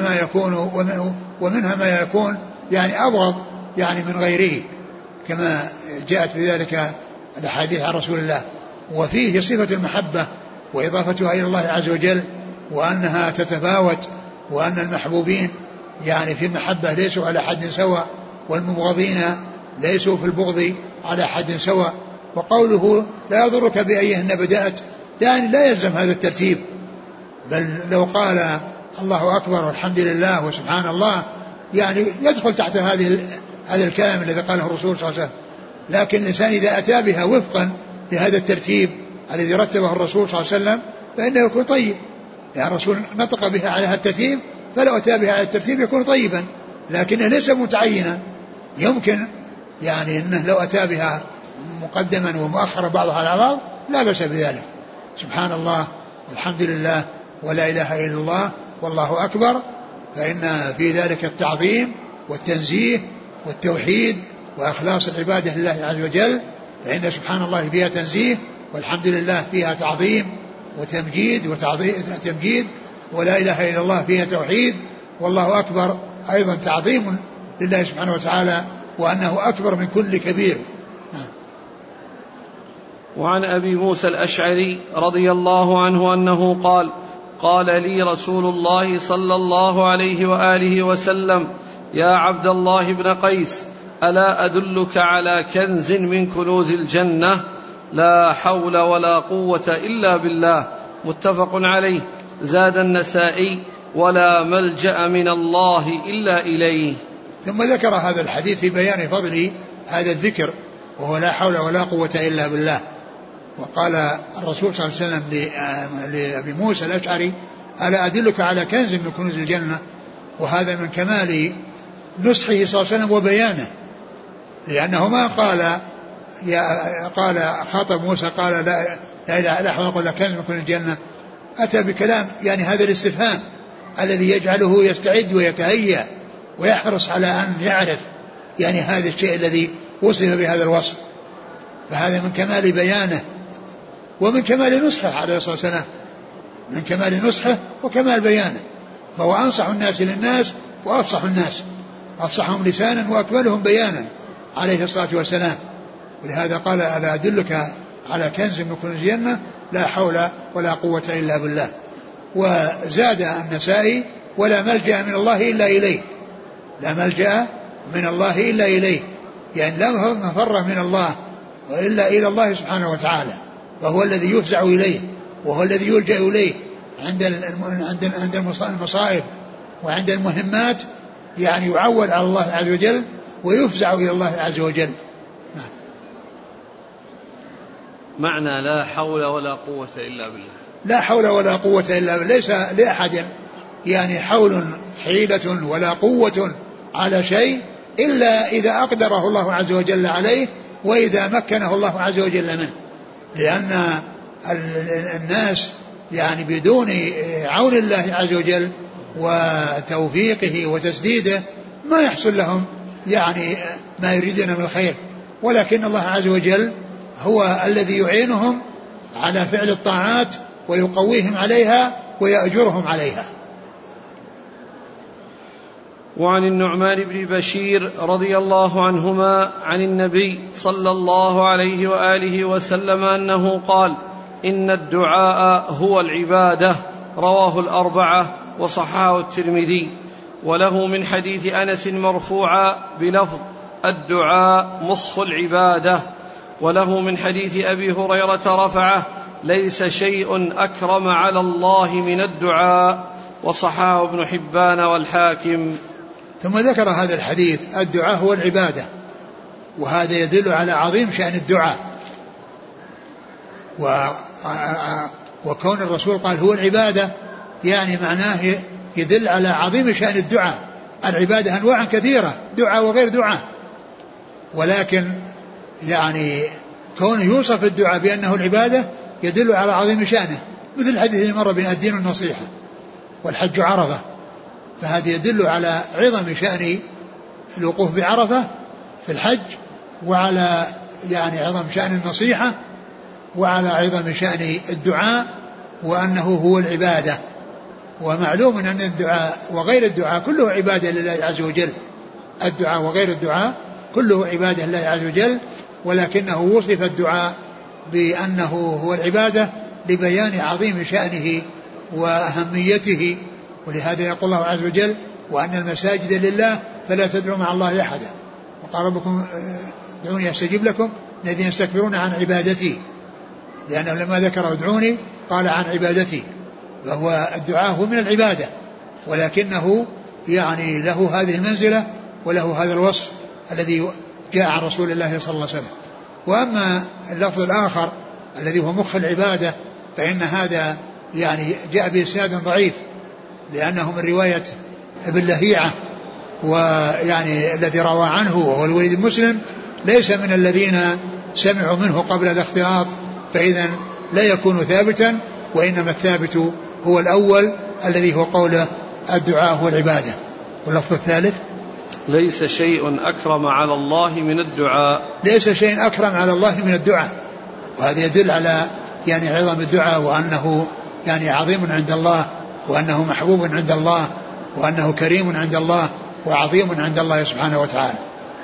ومنها ما يكون يعني أبغض يعني من غيره، كما جاءت بذلك الأحاديث عن رسول الله. وفيه صفة المحبة وإضافتها إلى الله عز وجل، وأنها تتفاوت، وأن المحبوبين يعني في المحبة ليسوا على حد سواء، والمبغضين ليسوا في البغض على حد سواء. وقوله لا يضرك بأيهن بدأت، يعني لا يلزم هذا الترتيب، بل لو قال الله أكبر والحمد لله وسبحان الله يعني يدخل تحت هذا الكلام الذي قاله الرسول صلى الله عليه وسلم. لكن الإنسان إذا أتى بها وفقا لهذا الترتيب الذي رتبه الرسول صلى الله عليه وسلم فإنه يكون طيب، يعني الرسول نطق بها على هذا الترتيب، فلو أتى بها على الترتيب يكون طيبا، لكنه ليس متعينا. يمكن يعني أنه لو أتى بها مقدما ومؤخرا بعضها على بعض لا بأس بذلك. سبحان الله والحمد لله ولا إله إلا الله والله أكبر، فإن في ذلك التعظيم والتنزيه والتوحيد وإخلاص العبادة لله عز وجل. فإن سبحان الله فيها تنزيه، والحمد لله فيها تعظيم وتمجيد وتمجيد، ولا إله إلا الله فيها توحيد، والله أكبر أيضا تعظيم لله سبحانه وتعالى وأنه أكبر من كل كبير.
وعن أبي موسى الأشعري رضي الله عنه أنه قال: قال لي رسول الله صلى الله عليه وآله وسلم: يا عبد الله بن قيس، ألا أدلك على كنز من كنوز الجنة؟ لا حول ولا قوة إلا بالله. متفق عليه. زاد النسائي: ولا ملجأ من الله إلا إليه.
ثم ذكر هذا الحديث في بيان فضل هذا الذكر، وهو لا حول ولا قوة إلا بالله. وقال الرسول صلى الله عليه وسلم لأبي موسى الأشعري: ألا أدلك على كنز من كنوز الجنة؟ وهذا من كمال نصحه صلى الله عليه وسلم وبيانه، لأنه ما قال خاطب موسى قال لا إله إلا الله ولا كنز من كنوز الجنة، أتى بكلام يعني هذا الاستفهام الذي يجعله يستعد ويتهيأ ويحرص على أن يعرف يعني هذا الشيء الذي وصف بهذا الوصف. فهذا من كمال بيانه ومن كمال نصحه عليه الصلاة والسلام، من كمال نصحه وكمال بيانه. فهو أنصح الناس للناس وأفصح الناس، أفصحهم لسانا وأكملهم بيانا عليه الصلاة والسلام. ولهذا قال: ألا أدلك على كنز من كنوز الجنة؟ لا حول ولا قوة إلا بالله. وزاد النسائي: ولا ملجأ من الله إلا إليه. لا ملجأ من الله إلا إليه، يعني لا مفر من الله وإلا إلى الله سبحانه وتعالى، وهو الذي يفزع إليه وهو الذي يلجأ إليه عند المصائب وعند المهمات، يعني يعول على الله عز وجل ويفزع إلى الله عز وجل.
معنى لا حول ولا قوة إلا بالله،
لا حول ولا قوة إلا بالله، ليس لأحد يعني حول حيلة ولا قوة على شيء إلا إذا أقدره الله عز وجل عليه وإذا مكنه الله عز وجل منه، لأن الناس يعني بدون عون الله عز وجل وتوفيقه وتسديده ما يحصل لهم يعني ما يريدون من الخير، ولكن الله عز وجل هو الذي يعينهم على فعل الطاعات ويقويهم عليها ويأجرهم عليها.
وعن النعمان بن بشير رضي الله عنهما عن النبي صلى الله عليه وآله وسلم أنه قال: إن الدعاء هو العبادة. رواه الأربعة وصححه الترمذي. وله من حديث أنس مرفوعا بلفظ: الدعاء مخ العبادة. وله من حديث أبي هريرة رفعه: ليس شيء أكرم على الله من الدعاء. وصححه ابن حبان والحاكم.
ثم ذكر هذا الحديث: الدعاء هو العبادة، وهذا يدل على عظيم شأن الدعاء، وكون الرسول قال هو العبادة يعني معناه يدل على عظيم شأن الدعاء. العبادة أنواع كثيرة، دعاء وغير دعاء، ولكن يعني كون يوصف الدعاء بأنه العبادة يدل على عظيم شأنه، مثل الحديث الذي مر بين الدين النصيحة والحج عرفة، فهذا يدل على عظم شأن الوقوف بعرفة في الحج، وعلى يعني عظم شأن النصيحة، وعلى عظم شأن الدعاء، وأنه هو العبادة. ومعلوم أن الدعاء وغير الدعاء كله عبادة لله عز وجل، الدعاء وغير الدعاء كله عبادة لله عز وجل، ولكنه وصف الدعاء بأنه هو العبادة لبيان عظيم شأنه وأهميته. ولهذا يقول الله عز وجل: وأن المساجد لله فلا تدعوا مع الله أحدا، وقال ربكم ادعوني أستجب لكم الذين يستكبرون عن عبادتي، لأنه لما ذكر ادعوني قال عن عبادتي، فهو الدعاء هو من العبادة، ولكنه يعني له هذه المنزلة وله هذا الوصف الذي جاء عن رسول الله صلى الله عليه وسلم. وأما اللفظ الآخر الذي هو مخ العبادة فإن هذا يعني جاء بإسناد ضعيف، لأنه من رواية ابن لهيعة، ويعني الذي روى عنه وهو الوليد المسلم ليس من الذين سمعوا منه قبل الاختلاط، فإذا لا يكون ثابتا، وإنما الثابت هو الأول الذي هو قوله الدعاء هو العبادة. واللفظ الثالث
ليس شيء أكرم على الله من الدعاء.
ليس شيء أكرم على الله من الدعاء، وهذا يدل على يعني عظم الدعاء، وأنه يعني عظيم عند الله، وأنه محبوب عند الله، وأنه كريم عند الله، وعظيم عند الله سبحانه وتعالى.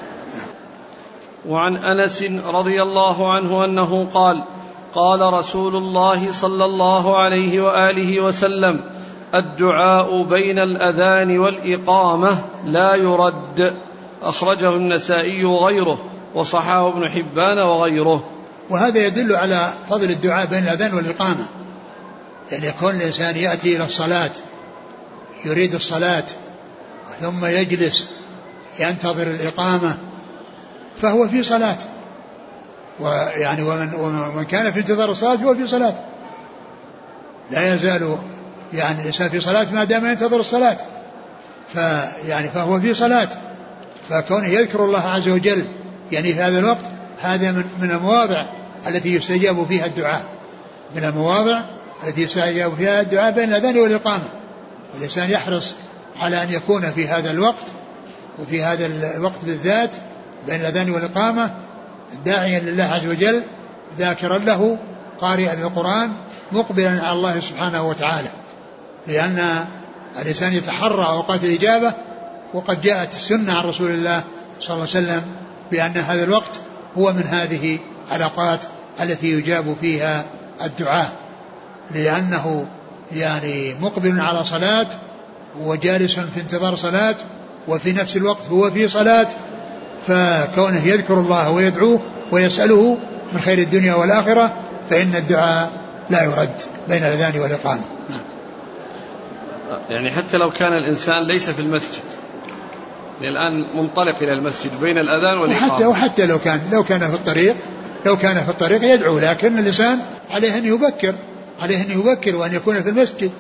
وعن أنس رضي الله عنه أنه قال: قال رسول الله صلى الله عليه وآله وسلم: الدعاء بين الأذان والإقامة لا يرد. أخرجه النسائي وغيره، وصححه ابن حبان وغيره.
وهذا يدل على فضل الدعاء بين الأذان والإقامة، يعني يكون الإنسان يأتي إلى الصلاة يريد الصلاة ثم يجلس ينتظر الإقامة فهو في صلاة، ويعني ومن كان في انتظار الصلاة هو في صلاة، لا يزال يعني الإنسان في صلاة ما دام ينتظر الصلاة، فهو في صلاة، فكونه يذكر الله عز وجل يعني في هذا الوقت هذا من المواضع التي يستجاب فيها الدعاء، من المواضع التي يستجاب فيها الدعاء بين الأذان والإقامة. الإنسان يحرص على أن يكون في هذا الوقت، وفي هذا الوقت بالذات بين الأذان والإقامة داعيا لله عز وجل، ذاكرا له، قارئا للقرآن، مقبلا على الله سبحانه وتعالى، لأن الإنسان يتحرى أوقات الإجابة، وقد جاءت السنة عن رسول الله صلى الله عليه وسلم بأن هذا الوقت هو من هذه الأوقات التي يجاب فيها الدعاء، لأنه يعني مقبل على صلاة وجالس في انتظار صلاة، وفي نفس الوقت هو في صلاة، فكونه يذكر الله ويدعوه ويسأله من خير الدنيا والآخرة فإن الدعاء لا يرد بين الأذان والإقامة.
يعني حتى لو كان الإنسان ليس في المسجد، الآن منطلق إلى المسجد بين الأذان والإقامة،
وحتى لو كان في الطريق يدعو، لكن الإنسان عليه أن يبكر وأن يكون في المسجد،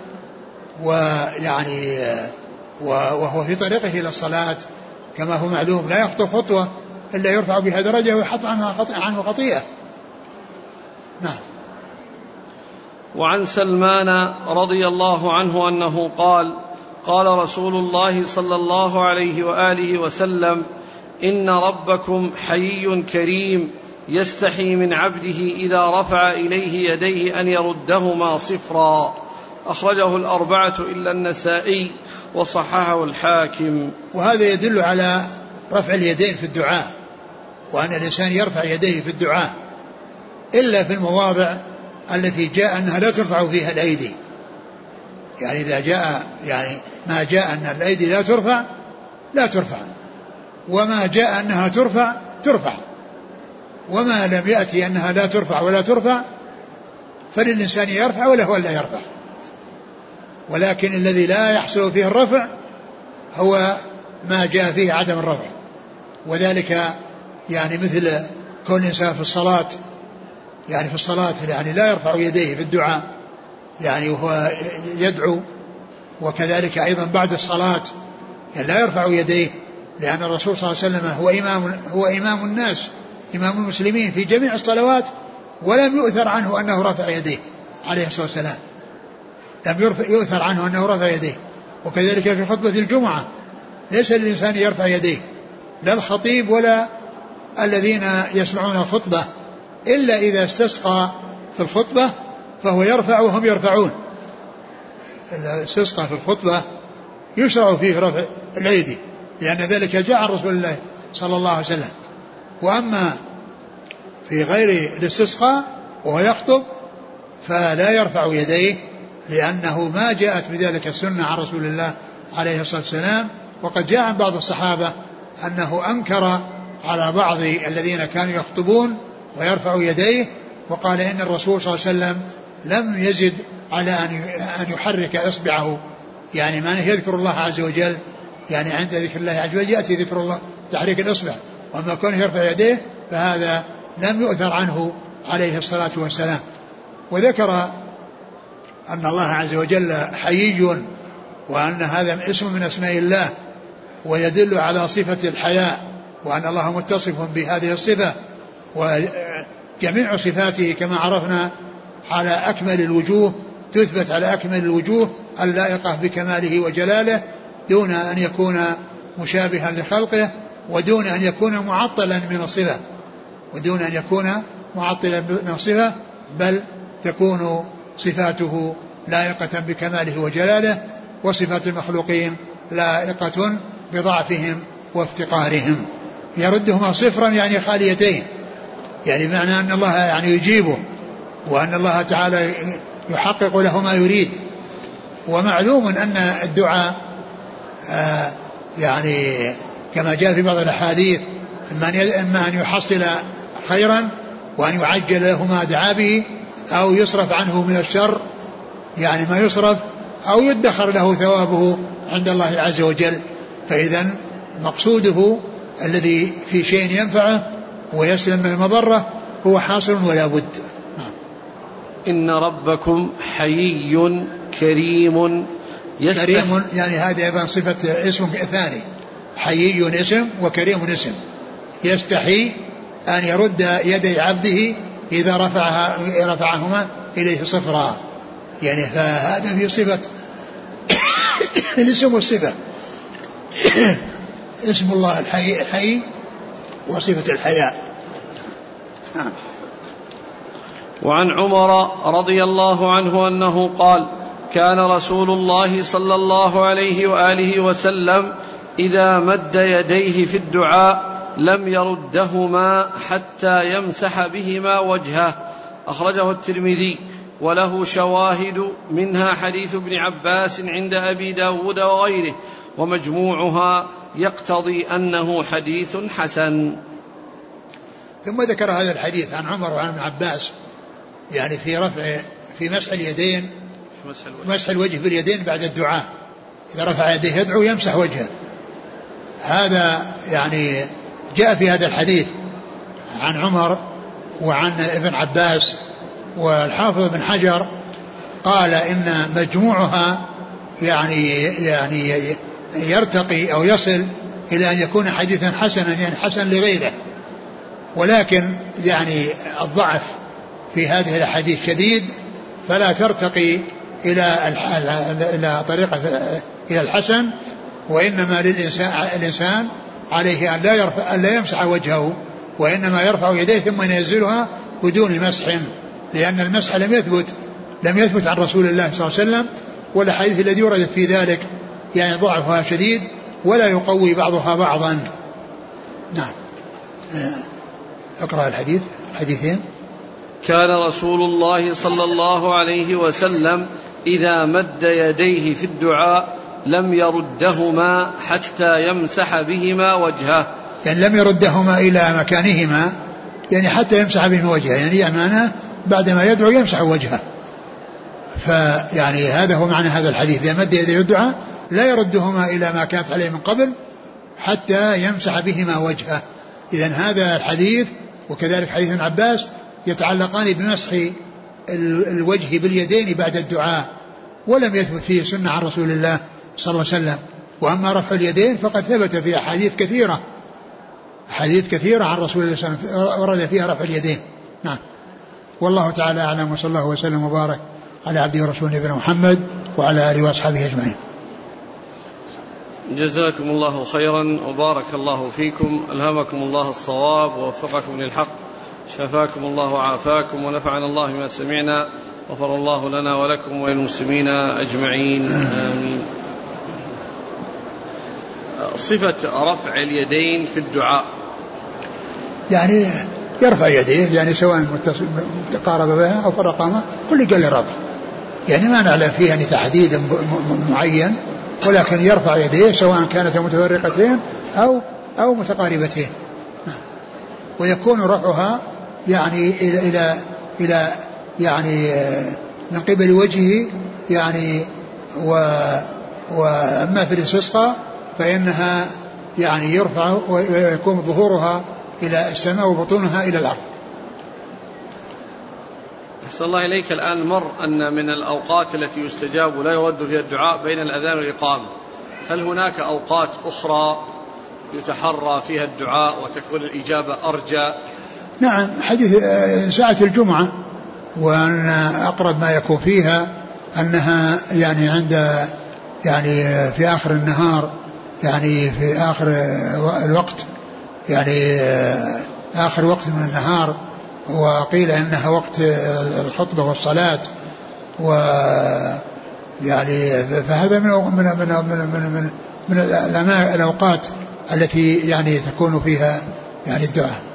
ويعني وهو في طريقه إلى الصلاة كما هو معلوم لا يخطو خطوة إلا يرفع بها درجة ويحط عنه خطيئة. نعم.
وعن سلمان رضي الله عنه أنه قال: قال رسول الله صلى الله عليه وآله وسلم: إن ربكم حيي كريم يستحي من عبده إذا رفع إليه يديه أن يردهما صفرا. أخرجه الأربعة إلا النسائي، وصححه الحاكم.
وهذا يدل على رفع اليدين في الدعاء، وأن الإنسان يرفع يديه في الدعاء، إلا في المواضع التي جاء أنها لا ترفع فيها الأيدي، يعني إذا جاء يعني ما جاء أن الأيدي لا ترفع، وما جاء أنها ترفع، وما لم يأتي أنها لا ترفع ولا ترفع فللإنسان يرفع وله ولا يرفع. ولكن الذي لا يحصل فيه الرفع هو ما جاء فيه عدم الرفع، وذلك يعني مثل كون الإنسان في الصلاة يعني لا يرفع يديه في الدعاء يعني وهو يدعو، وكذلك أيضا بعد الصلاة يعني لا يرفع يديه، لأن الرسول صلى الله عليه وسلم هو إمام الناس، إمام المسلمين في جميع الصلوات، ولم يؤثر عنه أنه رفع يديه عليه الصلاة والسلام، لم يؤثر عنه أنه رفع يديه. وكذلك في خطبة الجمعة ليس للإنسان يرفع يديه، لا الخطيب ولا الذين يسمعون الخطبة، إلا إذا استسقى في الخطبة فهو يرفع وهم يرفعون. الاستسقى في الخطبة يشرع فيه رفع الأيدي، لأن ذلك جاء عن رسول الله صلى الله عليه وسلم. وأما في غير الاستسقاء وهو يخطب فلا يرفع يديه، لأنه ما جاءت بذلك السنة عن رسول الله عليه الصلاة والسلام. وقد جاء عن بعض الصحابة أنه أنكر على بعض الذين كانوا يخطبون ويرفع يديه، وقال إن الرسول صلى الله عليه وسلم لم يزد على أن يحرك إصبعه، يعني ما يذكر الله عز وجل، يعني عند ذكر الله عز وجل يأتي ذكر الله تحريك الإصبع، وأما كونه يرفع يديه فهذا لم يؤثر عنه عليه الصلاة والسلام. وذكر أن الله عز وجل حيي، وأن هذا اسم من أسماء الله ويدل على صفة الحياء، وأن الله متصف بهذه الصفة، وجميع صفاته كما عرفنا على أكمل الوجوه، تثبت على أكمل الوجوه اللائقة بكماله وجلاله، دون أن يكون مشابها لخلقه، ودون أن يكون معطلا من الصفة، بل تكون صفاته لائقة بكماله وجلاله، وصفات المخلوقين لائقة بضعفهم وافتقارهم. يردهما صفرا يعني خاليتين، يعني معنى أن الله يعني يجيبه، وأن الله تعالى يحقق له ما يريد. ومعلوم أن الدعاء يعني كما جاء في بعض الأحاديث إما أن يحصل خيرا وأن يعجل له ما دعا به، أو يصرف عنه من الشر يعني ما يصرف، أو يدخر له ثوابه عند الله عز وجل. فإذا مقصوده الذي في شيء ينفعه ويسلم من المضرة هو حاصل ولا بد.
إن ربكم حيي كريم
كريم، يعني هذه أيضا صفة اسم ثاني، حيي اسم وكريم اسم. يستحي أن يرد يدي عبده إذا رفعهما إليه صفرا، يعني فهذا في صفة الاسم والصفة. اسم الله الحي وصفة الحياء.
وعن عمر رضي الله عنه أنه قال: كان رسول الله صلى الله عليه وآله وسلم إذا مد يديه في الدعاء لم يردهما حتى يمسح بهما وجهه. أخرجه الترمذي وله شواهد، منها حديث ابن عباس عند أبي داود وغيره، ومجموعها يقتضي أنه حديث حسن.
ثم ذكر هذا الحديث عن عمر وعن ابن عباس يعني في مسح اليدين، مسح الوجه باليدين بعد الدعاء، إذا رفع يديه يدعو يمسح وجهه. هذا يعني جاء في هذا الحديث عن عمر وعن ابن عباس. والحافظ ابن حجر قال إن مجموعها يعني يرتقي أو يصل إلى أن يكون حديثا حسنا، يعني حسن لغيره، ولكن يعني الضعف في هذه الحديث شديد، فلا ترتقي إلى طريقة إلى الحسن. وإنما الإنسان عليه أن لا يمسح وجهه، وإنما يرفع يديه ثم ينزلها بدون مسح، لأن المسح لم يثبت عن رسول الله صلى الله عليه وسلم، والحديث الذي وردت في ذلك يعني ضعفها شديد ولا يقوي بعضها بعضا. نعم. اقرأ الحديثين.
كان رسول الله صلى الله عليه وسلم إذا مد يديه في الدعاء لم يردهما حتى يمسح بهما وجهه،
يعني لم يردهما إلى مكانهما، يعني حتى يمسح بهما وجهه، يعني أمانة بعدما يدعو يمسح وجهه. فيعني هذا هو معنى هذا الحديث، إذا مد يديه الدعاء لا يردهما إلى ما كانت عليه من قبل حتى يمسح بهما وجهه. إذن هذا الحديث وكذلك حديث ابن عباس يتعلقان بمسح الوجه باليدين بعد الدعاء، ولم يثبت فيه سنة عن رسول الله صلى الله عليه وسلم. وأما رفع اليدين فقد ثبت في أحاديث كثيرة عن رسول الله صلى الله عليه وسلم ورد فيها رفع اليدين. نعم. والله تعالى أعلم، وصلى الله وسلم وبارك على عبده ورسوله نبينا محمد وعلى آله وأصحابه أجمعين.
جزاكم الله خيرا وبارك الله فيكم، ألهمكم الله الصواب ووفقكم للحق، شفاكم الله وعافاكم، ونفعنا الله بما سمعنا، غفر الله لنا ولكم وللمسلمين أجمعين، آمين. صفة رفع اليدين في الدعاء،
يعني يرفع يديه، يعني سواء تقارب بها أو فرقهما كل قال رفع، يعني ما نعلم فيه يعني تحديد معين، ولكن يرفع يديه سواء كانت متفرقتين أو متقاربتين، ويكون رفعها يعني إلى يعني من قبل وجهه يعني. وأما في الاستسقاء فإنها يعني يرفع ويكون ظهورها إلى السماء وبطونها إلى الأرض.
أحسن الله إليك. الآن مر أن من الأوقات التي يستجاب ولا يرد فيها الدعاء بين الأذان والإقامة، هل هناك أوقات أخرى يتحرى فيها الدعاء وتكون الإجابة أرجى؟
نعم، حديث ساعة الجمعة، وأن أقرب ما يكون فيها أنها يعني عند يعني في آخر النهار، يعني في آخر الوقت، يعني آخر وقت من النهار، وقيل إنها وقت الخطبة والصلاة. ويعني فهذا من الأوقات التي يعني تكون فيها يعني الدعاء.